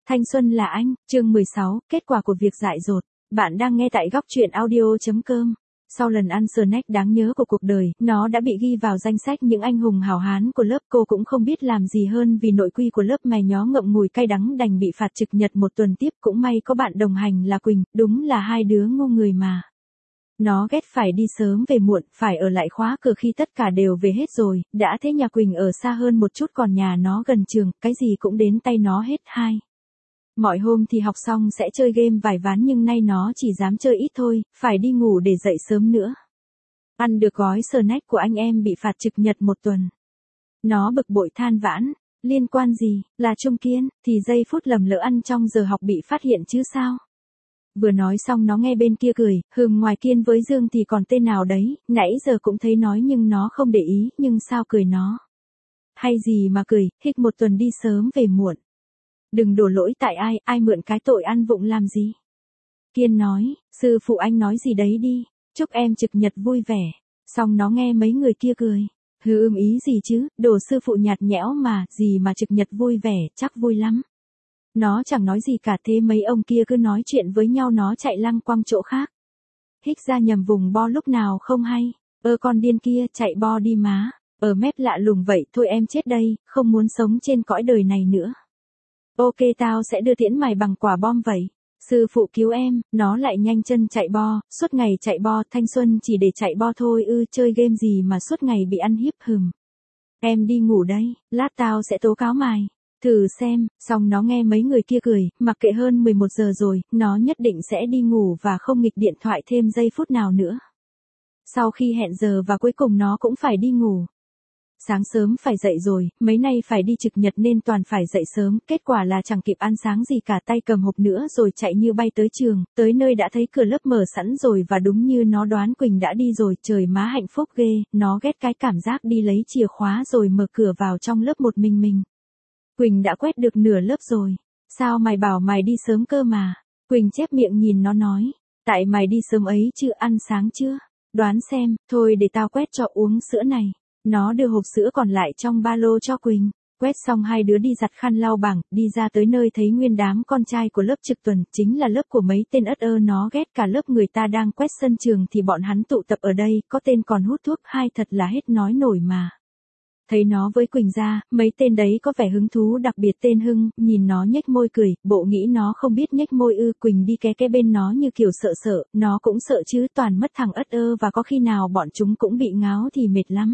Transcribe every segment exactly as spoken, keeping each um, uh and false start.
Thanh xuân là anh, chương mười sáu, kết quả của việc dại dột. Bạn đang nghe tại góc truyện audio.com. Sau lần ăn snack đáng nhớ của cuộc đời, nó đã bị ghi vào danh sách những anh hùng hào hán của lớp. Cô cũng không biết làm gì hơn vì nội quy của lớp mày nhó ngậm ngùi cay đắng đành bị phạt trực nhật một tuần tiếp. Cũng may có bạn đồng hành là Quỳnh, đúng là hai đứa ngu người mà. Nó ghét phải đi sớm về muộn, phải ở lại khóa cửa khi tất cả đều về hết rồi, đã thế nhà Quỳnh ở xa hơn một chút còn nhà nó gần trường, cái gì cũng đến tay nó hết hai. Mọi hôm thì học xong sẽ chơi game vài ván nhưng nay nó chỉ dám chơi ít thôi, phải đi ngủ để dậy sớm nữa. Ăn được gói snack của anh em bị phạt trực nhật một tuần. Nó bực bội than vãn, liên quan gì, là Trung Kiên, thì giây phút lầm lỡ ăn trong giờ học bị phát hiện chứ sao. Vừa nói xong nó nghe bên kia cười, hừm ngoài Kiên với Dương thì còn tên nào đấy, nãy giờ cũng thấy nói nhưng nó không để ý, nhưng sao cười nó. Hay gì mà cười, hích một tuần đi sớm về muộn. Đừng đổ lỗi tại ai, ai mượn cái tội ăn vụng làm gì. Kiên nói, sư phụ anh nói gì đấy đi, chúc em trực nhật vui vẻ. Xong nó nghe mấy người kia cười, hừ ưm ý gì chứ, đồ sư phụ nhạt nhẽo mà, gì mà trực nhật vui vẻ, chắc vui lắm. Nó chẳng nói gì cả thế mấy ông kia cứ nói chuyện với nhau nó chạy lăng quăng chỗ khác. Hích ra nhầm vùng bo lúc nào không hay, ơ con điên kia chạy bo đi má, ở mép lạ lùng vậy thôi em chết đây, không muốn sống trên cõi đời này nữa. Ok tao sẽ đưa tiễn mày bằng quả bom vậy. Sư phụ cứu em, nó lại nhanh chân chạy bo, suốt ngày chạy bo, thanh xuân chỉ để chạy bo thôi ư, chơi game gì mà suốt ngày bị ăn hiếp hừm. Em đi ngủ đây, lát tao sẽ tố cáo mày. Thử xem, xong nó nghe mấy người kia cười, mặc kệ hơn mười một giờ rồi, nó nhất định sẽ đi ngủ và không nghịch điện thoại thêm giây phút nào nữa. Sau khi hẹn giờ và cuối cùng nó cũng phải đi ngủ. Sáng sớm phải dậy rồi, mấy nay phải đi trực nhật nên toàn phải dậy sớm, kết quả là chẳng kịp ăn sáng gì cả tay cầm hộp nữa rồi chạy như bay tới trường, tới nơi đã thấy cửa lớp mở sẵn rồi và đúng như nó đoán Quỳnh đã đi rồi, trời má hạnh phúc ghê, nó ghét cái cảm giác đi lấy chìa khóa rồi mở cửa vào trong lớp một mình mình. Quỳnh đã quét được nửa lớp rồi, sao mày bảo mày đi sớm cơ mà, Quỳnh chép miệng nhìn nó nói, tại mày đi sớm ấy chứ ăn sáng chưa, đoán xem, thôi để tao quét cho uống sữa này. Nó đưa hộp sữa còn lại trong ba lô cho Quỳnh. Quét xong hai đứa đi giặt khăn lau bảng, đi ra tới nơi thấy nguyên đám con trai của lớp trực tuần, chính là lớp của mấy tên ất ơ nó ghét cả lớp người ta đang quét sân trường thì bọn hắn tụ tập ở đây, có tên còn hút thuốc hai thật là hết nói nổi mà. Thấy nó với Quỳnh ra, mấy tên đấy có vẻ hứng thú đặc biệt tên Hưng, nhìn nó nhếch môi cười, bộ nghĩ nó không biết nhếch môi ư. Quỳnh đi ké ké bên nó như kiểu sợ sợ, nó cũng sợ chứ toàn mất thằng ất ơ và có khi nào bọn chúng cũng bị ngáo thì mệt lắm.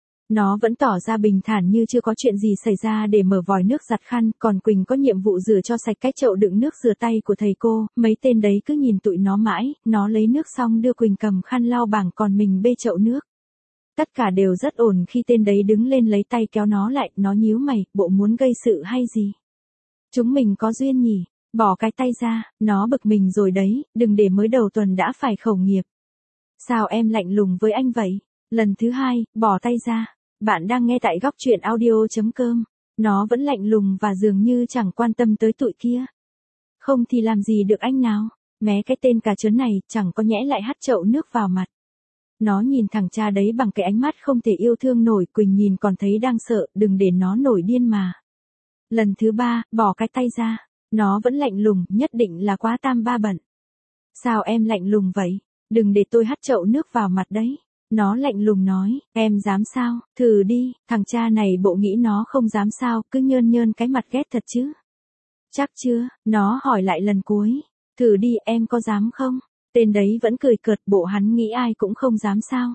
Nó vẫn tỏ ra bình thản như chưa có chuyện gì xảy ra để mở vòi nước giặt khăn, còn Quỳnh có nhiệm vụ rửa cho sạch cái chậu đựng nước rửa tay của thầy cô, mấy tên đấy cứ nhìn tụi nó mãi, nó lấy nước xong đưa Quỳnh cầm khăn lau bảng còn mình bê chậu nước. Tất cả đều rất ổn khi tên đấy đứng lên lấy tay kéo nó lại, nó nhíu mày, bộ muốn gây sự hay gì? Chúng mình có duyên nhỉ, bỏ cái tay ra, nó bực mình rồi đấy, đừng để mới đầu tuần đã phải khẩu nghiệp. Sao em lạnh lùng với anh vậy? Lần thứ hai, bỏ tay ra. Bạn đang nghe tại góc truyện audio.com. Nó vẫn lạnh lùng và dường như chẳng quan tâm tới tụi kia. Không thì làm gì được anh nào. Mé cái tên cà chớn này chẳng có nhẽ lại hắt chậu nước vào mặt. Nó nhìn thằng cha đấy bằng cái ánh mắt không thể yêu thương nổi. Quỳnh nhìn còn thấy đang sợ, đừng để nó nổi điên mà. Lần thứ ba, bỏ cái tay ra. Nó vẫn lạnh lùng, nhất định là quá tam ba bận. Sao em lạnh lùng vậy? Đừng để tôi hắt chậu nước vào mặt đấy. Nó lạnh lùng nói, em dám sao, thử đi, thằng cha này bộ nghĩ nó không dám sao, cứ nhơn nhơn cái mặt ghét thật chứ. Chắc chưa, nó hỏi lại lần cuối, thử đi em có dám không? Tên đấy vẫn cười cợt, bộ hắn nghĩ ai cũng không dám sao.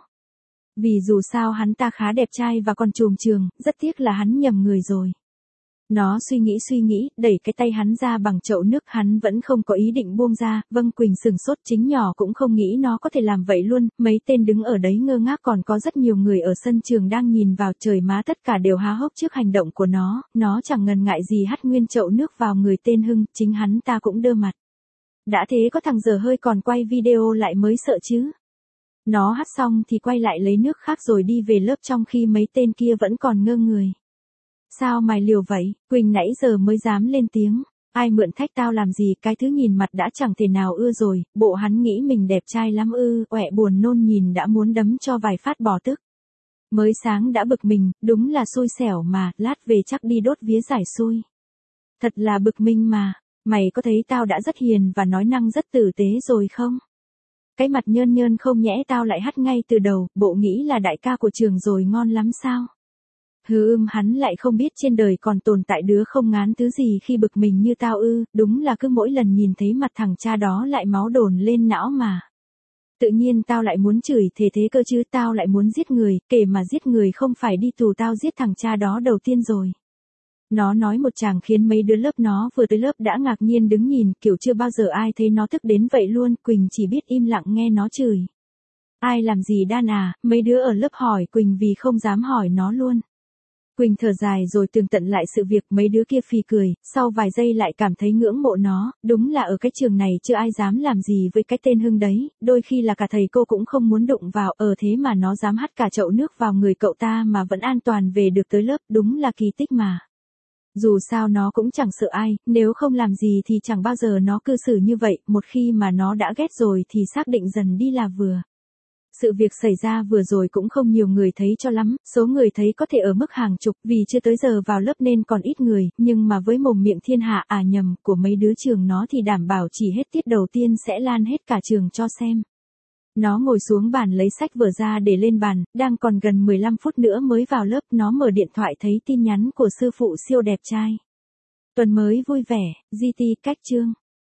Vì dù sao hắn ta khá đẹp trai và còn trùm trường, rất tiếc là hắn nhầm người rồi. Nó suy nghĩ suy nghĩ, đẩy cái tay hắn ra bằng chậu nước, hắn vẫn không có ý định buông ra. Vâng, Quỳnh sừng sốt, chính nhỏ cũng không nghĩ nó có thể làm vậy luôn. Mấy tên đứng ở đấy ngơ ngác, còn có rất nhiều người ở sân trường đang nhìn vào, trời má tất cả đều há hốc trước hành động của nó. Nó chẳng ngần ngại gì hắt nguyên chậu nước vào người tên Hưng, chính hắn ta cũng đơ mặt. Đã thế có thằng dở hơi còn quay video lại mới sợ chứ. Nó hắt xong thì quay lại lấy nước khác rồi đi về lớp trong khi mấy tên kia vẫn còn ngơ người. Sao mày liều vậy? Quỳnh nãy giờ mới dám lên tiếng. Ai mượn thách tao làm gì, cái thứ nhìn mặt đã chẳng thể nào ưa rồi, bộ hắn nghĩ mình đẹp trai lắm ư, ọe buồn nôn nhìn đã muốn đấm cho vài phát bỏ tức. Mới sáng đã bực mình, đúng là xui xẻo mà, lát về chắc đi đốt vía giải xui. Thật là bực mình mà, Mày có thấy tao đã rất hiền và nói năng rất tử tế rồi không? Cái mặt nhơn nhơn không nhẽ tao lại hắt ngay từ đầu, bộ nghĩ là đại ca của trường rồi ngon lắm sao? Hừ ưm hắn lại không biết trên đời còn tồn tại đứa không ngán thứ gì khi bực mình như tao ư, đúng là cứ mỗi lần nhìn thấy mặt thằng cha đó lại máu đồn lên não mà. Tự nhiên tao lại muốn chửi thề thế cơ chứ, tao lại muốn giết người, kể mà giết người không phải đi tù tao giết thằng cha đó đầu tiên rồi. Nó nói một chàng khiến mấy đứa lớp nó vừa tới lớp đã ngạc nhiên đứng nhìn, kiểu chưa bao giờ ai thấy nó tức đến vậy luôn, Quỳnh chỉ biết im lặng nghe nó chửi. Ai làm gì Đan à, mấy đứa ở lớp hỏi Quỳnh vì không dám hỏi nó luôn. Quỳnh thở dài rồi tường tận lại sự việc, mấy đứa kia phì cười, sau vài giây lại cảm thấy ngưỡng mộ nó, đúng là ở cái trường này chưa ai dám làm gì với cái tên Hưng đấy, đôi khi là cả thầy cô cũng không muốn đụng vào, ở thế mà nó dám hắt cả chậu nước vào người cậu ta mà vẫn an toàn về được tới lớp, đúng là kỳ tích mà. Dù sao nó cũng chẳng sợ ai, nếu không làm gì thì chẳng bao giờ nó cư xử như vậy, một khi mà nó đã ghét rồi thì xác định dần đi là vừa. Sự việc xảy ra vừa rồi cũng không nhiều người thấy cho lắm, số người thấy có thể ở mức hàng chục vì chưa tới giờ vào lớp nên còn ít người, nhưng mà với mồm miệng thiên hạ à nhầm của mấy đứa trường nó thì đảm bảo chỉ hết tiết đầu tiên sẽ lan hết cả trường cho xem. Nó ngồi xuống bàn lấy sách vở ra để lên bàn, đang còn gần mười lăm phút nữa mới vào lớp, nó mở điện thoại thấy tin nhắn của sư phụ siêu đẹp trai. Tuần mới vui vẻ, giê tê cách chương.